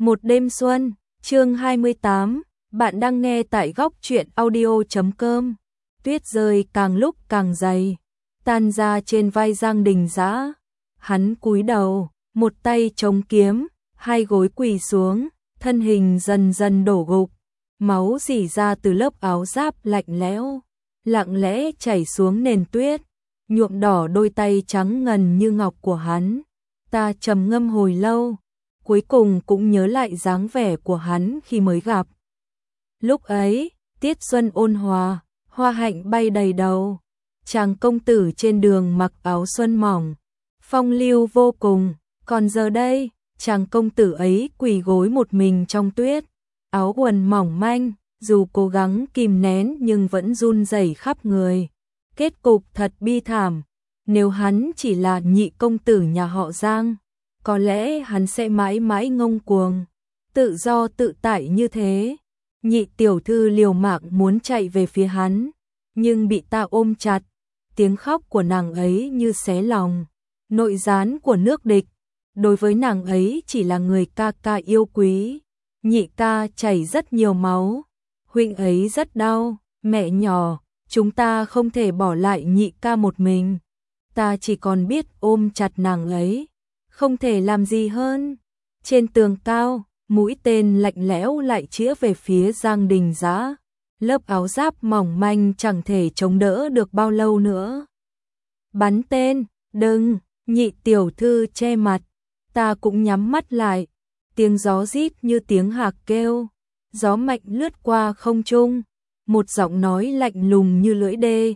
Một đêm xuân, chương 28, bạn đang nghe tại góc truyện audio.com. Tuyết rơi càng lúc càng dày, tan ra trên vai Giang Đình Dã. Hắn cúi đầu, một tay chống kiếm, hai gối quỳ xuống, thân hình dần dần đổ gục, máu rỉ ra từ lớp áo giáp lạnh lẽo, lặng lẽ chảy xuống nền tuyết, nhuộm đỏ đôi tay trắng ngần như ngọc của hắn. Ta trầm ngâm hồi lâu, cuối cùng cũng nhớ lại dáng vẻ của hắn khi mới gặp. Lúc ấy, tiết xuân ôn hòa, hoa hạnh bay đầy đầu, chàng công tử trên đường mặc áo xuân mỏng, phong lưu vô cùng, còn giờ đây, chàng công tử ấy quỳ gối một mình trong tuyết, áo quần mỏng manh, dù cố gắng kìm nén nhưng vẫn run rẩy khắp người. Kết cục thật bi thảm, nếu hắn chỉ là nhị công tử nhà họ Giang, có lẽ hắn sẽ mãi mãi ngông cuồng, tự do tự tại như thế. Nhị tiểu thư liều mạng muốn chạy về phía hắn, nhưng bị ta ôm chặt, tiếng khóc của nàng ấy như xé lòng. Nội gián của nước địch, đối với nàng ấy chỉ là người ca ca yêu quý. Nhị ca chảy rất nhiều máu, huynh ấy rất đau, mẹ nhỏ, chúng ta không thể bỏ lại nhị ca một mình. Ta chỉ còn biết ôm chặt nàng ấy, không thể làm gì hơn. Trên tường cao, mũi tên lạnh lẽo lại chĩa về phía Giang Đình Dã. Lớp áo giáp mỏng manh chẳng thể chống đỡ được bao lâu nữa. Bắn tên, đừng, nhị tiểu thư che mặt. Ta cũng nhắm mắt lại. Tiếng gió rít như tiếng hạc kêu. Gió mạnh lướt qua không trung. Một giọng nói lạnh lùng như lưỡi đê.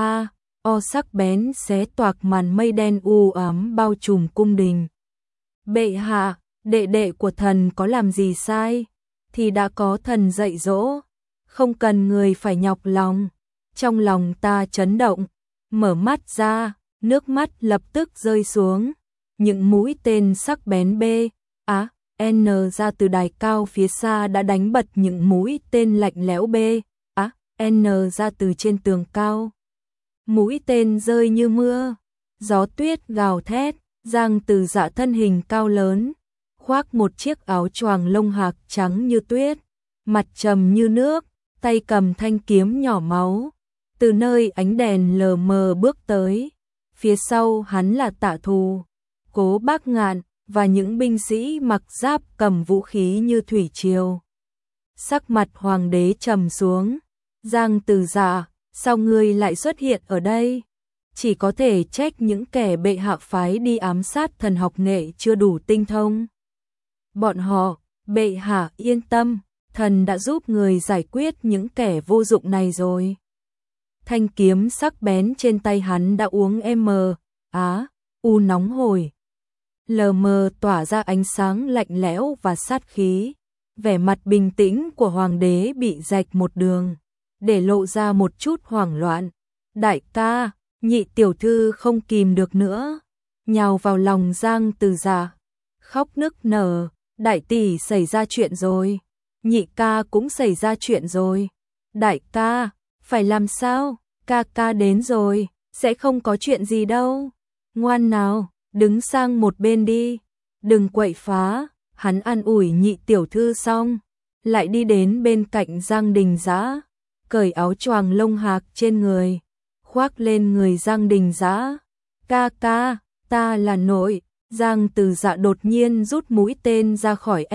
Sắc bén xé toạc màn mây đen u ám bao trùm cung đình. Bệ hạ, đệ đệ của thần có làm gì sai, thì đã có thần dạy dỗ, không cần người phải nhọc lòng. Trong lòng ta chấn động, mở mắt ra, nước mắt lập tức rơi xuống. Những mũi tên sắc bén N ra từ đài cao phía xa đã đánh bật những mũi tên lạnh lẽo N ra từ trên tường cao. Mũi tên rơi như mưa, gió tuyết gào thét. Giang Từ Dạ thân hình cao lớn, khoác một chiếc áo choàng lông hạc trắng như tuyết, mặt trầm như nước, tay cầm thanh kiếm nhỏ máu, từ nơi ánh đèn lờ mờ bước tới. Phía sau hắn là Tạ Thù, Cố Bác Ngạn và những binh sĩ mặc giáp cầm vũ khí như thủy triều. Sắc mặt hoàng đế trầm xuống. Giang Từ Dạ, sao ngươi lại xuất hiện ở đây? Chỉ có thể trách những kẻ bệ hạ phái đi ám sát thần học nghệ chưa đủ tinh thông. Bọn họ, bệ hạ yên tâm, thần đã giúp người giải quyết những kẻ vô dụng này rồi. Thanh kiếm sắc bén trên tay hắn đã uống nóng hổi. Lờ mờ tỏa ra ánh sáng lạnh lẽo và sát khí. Vẻ mặt bình tĩnh của hoàng đế bị rạch một đường, để lộ ra một chút hoảng loạn. Đại ca, nhị tiểu thư không kìm được nữa, nhào vào lòng Giang Từ Dạ, khóc nức nở. Đại tỷ xảy ra chuyện rồi, nhị ca cũng xảy ra chuyện rồi. Đại ca, phải làm sao? Ca ca đến rồi, sẽ không có chuyện gì đâu. Ngoan nào, đứng sang một bên đi, đừng quậy phá. Hắn an ủi nhị tiểu thư xong, lại đi đến bên cạnh Giang Đình Dã, cởi áo choàng lông hạc trên người, khoác lên người Giang Đình Dã. Ca ca, ta là nội. Giang Từ Dạ đột nhiên rút mũi tên ra khỏi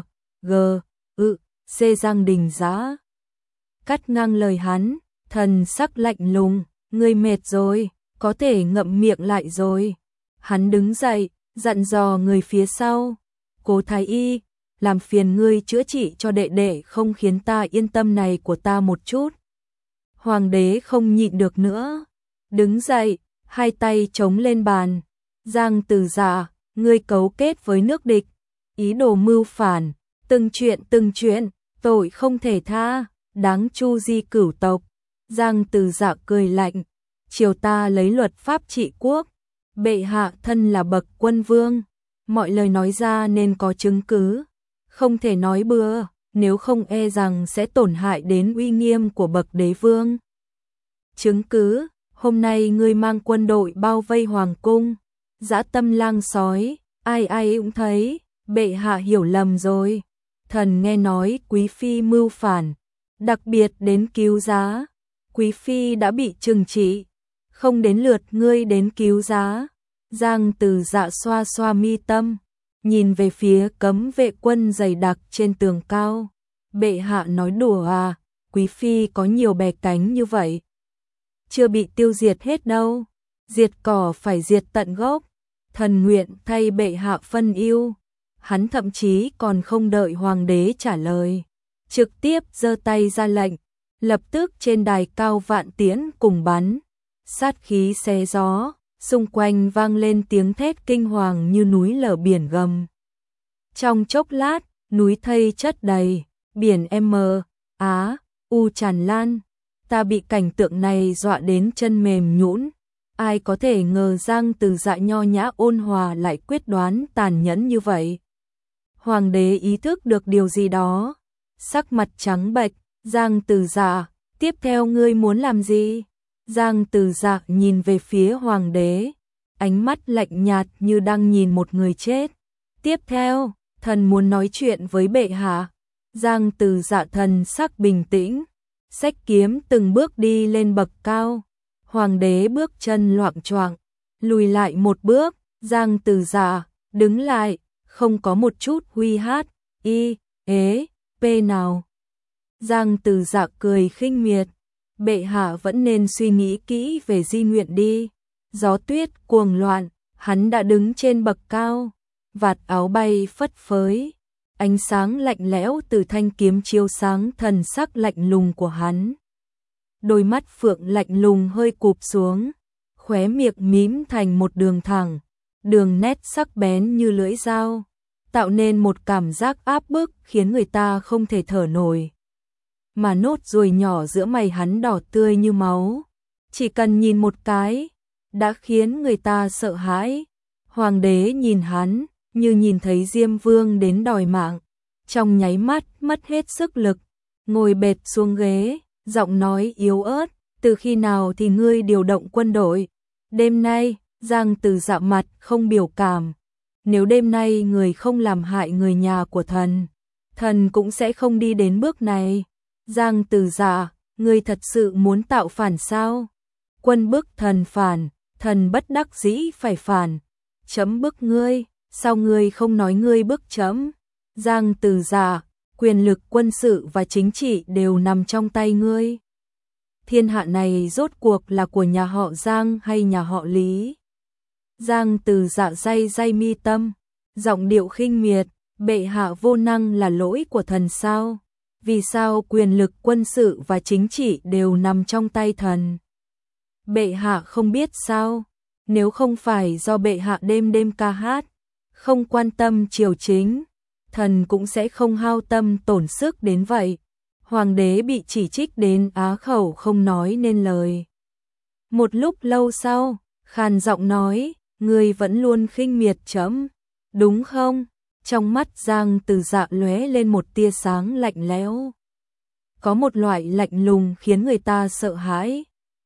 Giang Đình Dã cắt ngang lời hắn, thần sắc lạnh lùng, ngươi mệt rồi, có thể ngậm miệng lại rồi. Hắn đứng dậy, dặn dò người phía sau, Cố thái y, làm phiền ngươi chữa trị cho đệ đệ không khiến ta yên tâm này của ta một chút. Hoàng đế không nhịn được nữa, đứng dậy, hai tay chống lên bàn. Giang Từ Dạ, ngươi cấu kết với nước địch, ý đồ mưu phản, từng chuyện, tội không thể tha, đáng chu di cửu tộc. Giang Từ Dạ cười lạnh, triều ta lấy luật pháp trị quốc, bệ hạ thân là bậc quân vương, mọi lời nói ra nên có chứng cứ, không thể nói bừa, nếu không e rằng sẽ tổn hại đến uy nghiêm của bậc đế vương. Chứng cứ, hôm nay ngươi mang quân đội bao vây hoàng cung, dã tâm lang sói, ai cũng thấy, bệ hạ hiểu lầm rồi. Thần nghe nói quý phi mưu phản, đặc biệt đến cứu giá. Quý phi đã bị trừng trị, không đến lượt ngươi đến cứu giá. Giang Từ Dạ xoa xoa mi tâm, nhìn về phía cấm vệ quân dày đặc trên tường cao. Bệ hạ nói đùa à, quý phi có nhiều bè cánh như vậy, chưa bị tiêu diệt hết đâu. Diệt cỏ phải diệt tận gốc. Thần nguyện thay bệ hạ phân ưu. Hắn thậm chí còn không đợi hoàng đế trả lời, trực tiếp giơ tay ra lệnh, lập tức trên đài cao vạn tiễn cùng bắn, sát khí xé gió, xung quanh vang lên tiếng thét kinh hoàng như núi lở biển gầm. Trong chốc lát, núi thây chất đầy, biển M, Á, U tràn lan. Ta bị cảnh tượng này dọa đến chân mềm nhũn. Ai có thể ngờ Giang Từ Dạ nho nhã ôn hòa lại quyết đoán tàn nhẫn như vậy. Hoàng đế ý thức được điều gì đó, sắc mặt trắng bệch. Giang Từ Dạ, tiếp theo ngươi muốn làm gì? Giang Từ Dạ nhìn về phía hoàng đế, ánh mắt lạnh nhạt như đang nhìn một người chết. Tiếp theo, thần muốn nói chuyện với bệ hạ. Giang Từ Dạ thần sắc bình tĩnh, xách kiếm từng bước đi lên bậc cao. Hoàng đế bước chân loạng choạng, lùi lại một bước. Giang Từ Dạ đứng lại, không có một chút huy hát, y, ế, p nào. Giang Từ Dạ cười khinh miệt, bệ hạ vẫn nên suy nghĩ kỹ về di nguyện đi. Gió tuyết cuồng loạn, hắn đã đứng trên bậc cao, vạt áo bay phất phới, ánh sáng lạnh lẽo từ thanh kiếm chiếu sáng thần sắc lạnh lùng của hắn. Đôi mắt phượng lạnh lùng hơi cụp xuống, khóe miệng mím thành một đường thẳng, đường nét sắc bén như lưỡi dao, tạo nên một cảm giác áp bức khiến người ta không thể thở nổi. Mà nốt ruồi nhỏ giữa mày hắn đỏ tươi như máu, chỉ cần nhìn một cái đã khiến người ta sợ hãi. Hoàng đế nhìn hắn như nhìn thấy Diêm Vương đến đòi mạng, trong nháy mắt mất hết sức lực, ngồi bệt xuống ghế, giọng nói yếu ớt, từ khi nào thì ngươi điều động quân đội? Đêm nay. Giang Từ Dạ mặt không biểu cảm, nếu đêm nay người không làm hại người nhà của thần, thần cũng sẽ không đi đến bước này. Giang Từ Dạ, ngươi thật sự muốn tạo phản sao? Quân bức thần phản, thần bất đắc dĩ phải phản. Chấm bức ngươi, sao ngươi không nói ngươi bức chấm? Giang Từ Dạ, quyền lực quân sự và chính trị đều nằm trong tay ngươi. Thiên hạ này rốt cuộc là của nhà họ Giang hay nhà họ Lý? Giang Từ Dạ day mi tâm, giọng điệu khinh miệt, bệ hạ vô năng là lỗi của thần sao? Vì sao quyền lực quân sự và chính trị đều nằm trong tay thần? Bệ hạ không biết sao? Nếu không phải do bệ hạ đêm đêm ca hát, không quan tâm triều chính, thần cũng sẽ không hao tâm tổn sức đến vậy. Hoàng đế bị chỉ trích đến á khẩu không nói nên lời. Một lúc lâu sau, khàn giọng nói, ngươi vẫn luôn khinh miệt chấm, đúng không? Trong mắt Giang Từ Dạ lóe lên một tia sáng lạnh lẽo. Có một loại lạnh lùng khiến người ta sợ hãi.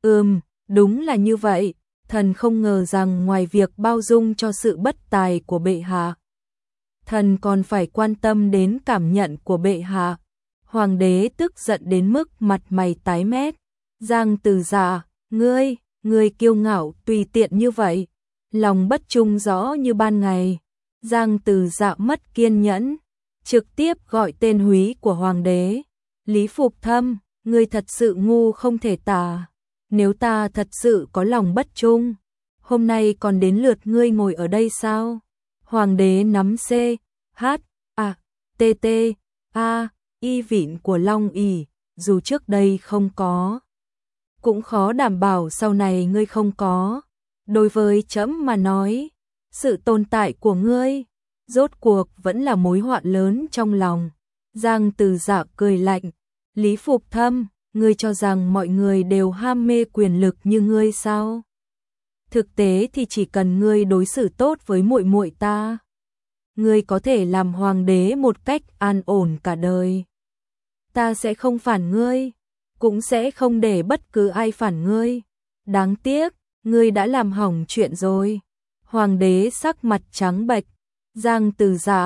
Đúng là như vậy, thần không ngờ rằng ngoài việc bao dung cho sự bất tài của bệ hạ, thần còn phải quan tâm đến cảm nhận của bệ hạ. Hoàng đế tức giận đến mức mặt mày tái mét. Giang Từ Dạ, ngươi kiêu ngạo tùy tiện như vậy, lòng bất trung rõ như ban ngày. Giang Từ Dạ mất kiên nhẫn, trực tiếp gọi tên húy của hoàng đế. Lý Phục Thâm, ngươi thật sự ngu không thể tả. Nếu ta thật sự có lòng bất trung, hôm nay còn đến lượt ngươi ngồi ở đây sao? Hoàng đế nắm C, H, A, T, T, A, Y vịn của Long ỷ, dù trước đây không có, cũng khó đảm bảo sau này ngươi không có. Đối với trẫm mà nói, sự tồn tại của ngươi, rốt cuộc vẫn là mối họa lớn trong lòng. Giang Từ Dạ cười lạnh, Lý Phục Thâm, ngươi cho rằng mọi người đều ham mê quyền lực như ngươi sao? Thực tế thì chỉ cần ngươi đối xử tốt với muội muội ta, ngươi có thể làm hoàng đế một cách an ổn cả đời. Ta sẽ không phản ngươi, cũng sẽ không để bất cứ ai phản ngươi. Đáng tiếc, ngươi đã làm hỏng chuyện rồi. Hoàng đế sắc mặt trắng bệch. Giang Từ Dạ,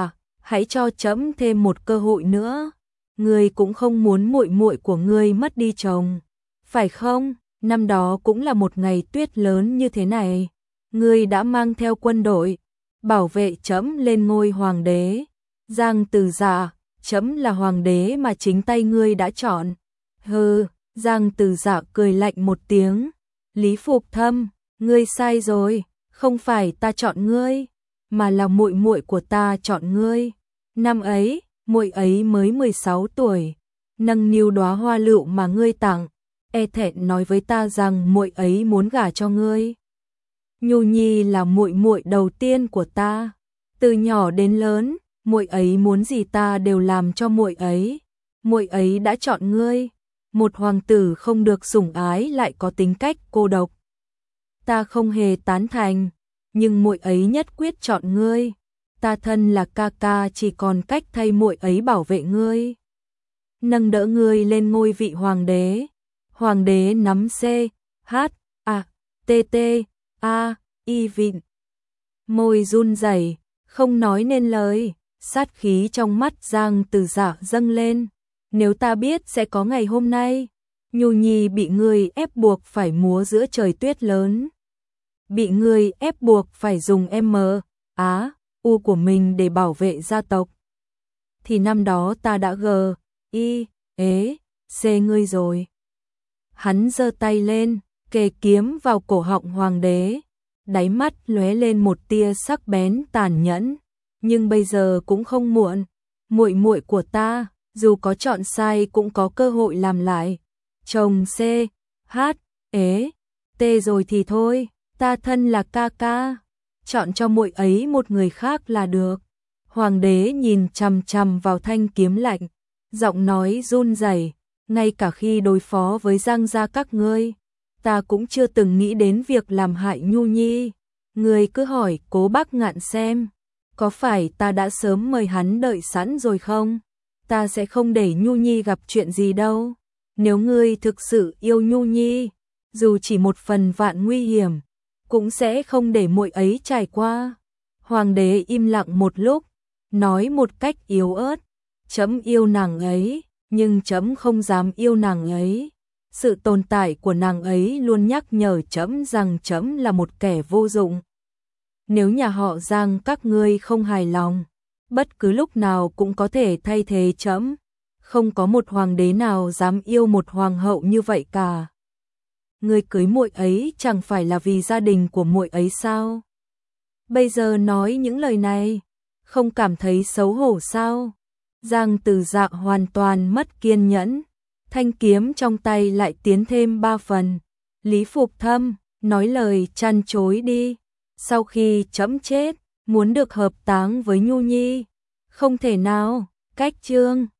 hãy cho trẫm thêm một cơ hội nữa. Ngươi cũng không muốn muội muội của ngươi mất đi chồng, phải không? Năm đó cũng là một ngày tuyết lớn như thế này, ngươi đã mang theo quân đội bảo vệ trẫm lên ngôi hoàng đế. Giang Từ Dạ, trẫm là hoàng đế mà chính tay ngươi đã chọn. Hừ, Giang Từ Dạ cười lạnh một tiếng. Lý Phục Thâm, ngươi sai rồi, không phải ta chọn ngươi, mà là muội muội của ta chọn ngươi. Năm ấy, muội ấy mới 16 tuổi, nâng niu đóa hoa lựu mà ngươi tặng, e thẹn nói với ta rằng muội ấy muốn gả cho ngươi. Nhu Nhi là muội muội đầu tiên của ta, từ nhỏ đến lớn, muội ấy muốn gì ta đều làm cho muội ấy. Muội ấy đã chọn ngươi, một hoàng tử không được sủng ái lại có tính cách cô độc. Ta không hề tán thành, nhưng muội ấy nhất quyết chọn ngươi. Ta thân là ca ca chỉ còn cách thay muội ấy bảo vệ ngươi, nâng đỡ ngươi lên ngôi vị hoàng đế. Hoàng đế nắm C, H, A, T, T, A, Y vịn. Môi run rẩy, không nói nên lời, sát khí trong mắt Giang Từ Dạ dâng lên. Nếu ta biết sẽ có ngày hôm nay, Nhu Nhi bị ngươi ép buộc phải múa giữa trời tuyết lớn, bị ngươi ép buộc phải dùng U của mình để bảo vệ gia tộc, thì năm đó ta đã C ngươi rồi. Hắn giơ tay lên, kề kiếm vào cổ họng hoàng đế, đáy mắt lóe lên một tia sắc bén tàn nhẫn. Nhưng bây giờ cũng không muộn, muội muội của ta, dù có chọn sai cũng có cơ hội làm lại. Chồng C, H, T rồi thì thôi, ta thân là ca ca, chọn cho muội ấy một người khác là được. Hoàng đế nhìn chằm chằm vào thanh kiếm lạnh, giọng nói run rẩy, ngay cả khi đối phó với Giang gia các ngươi, ta cũng chưa từng nghĩ đến việc làm hại Nhu Nhi. Ngươi cứ hỏi Cố Bác Ngạn xem, có phải ta đã sớm mời hắn đợi sẵn rồi không? Ta sẽ không để Nhu Nhi gặp chuyện gì đâu. Nếu ngươi thực sự yêu Nhu Nhi, dù chỉ một phần vạn nguy hiểm, cũng sẽ không để muội ấy trải qua. Hoàng đế im lặng một lúc, nói một cách yếu ớt, trẫm yêu nàng ấy, nhưng trẫm không dám yêu nàng ấy. Sự tồn tại của nàng ấy luôn nhắc nhở trẫm rằng trẫm là một kẻ vô dụng. Nếu nhà họ Giang các ngươi không hài lòng, bất cứ lúc nào cũng có thể thay thế trẫm. Không có một hoàng đế nào dám yêu một hoàng hậu như vậy cả. Ngươi cưới muội ấy chẳng phải là vì gia đình của muội ấy sao? Bây giờ nói những lời này, không cảm thấy xấu hổ sao? Giang Từ Dạ hoàn toàn mất kiên nhẫn, thanh kiếm trong tay lại tiến thêm 3 phần. Lý Phục Thâm, nói lời chăn chối đi. Sau khi trẫm chết, muốn được hợp táng với Nhu Nhi, không thể nào. Cách chương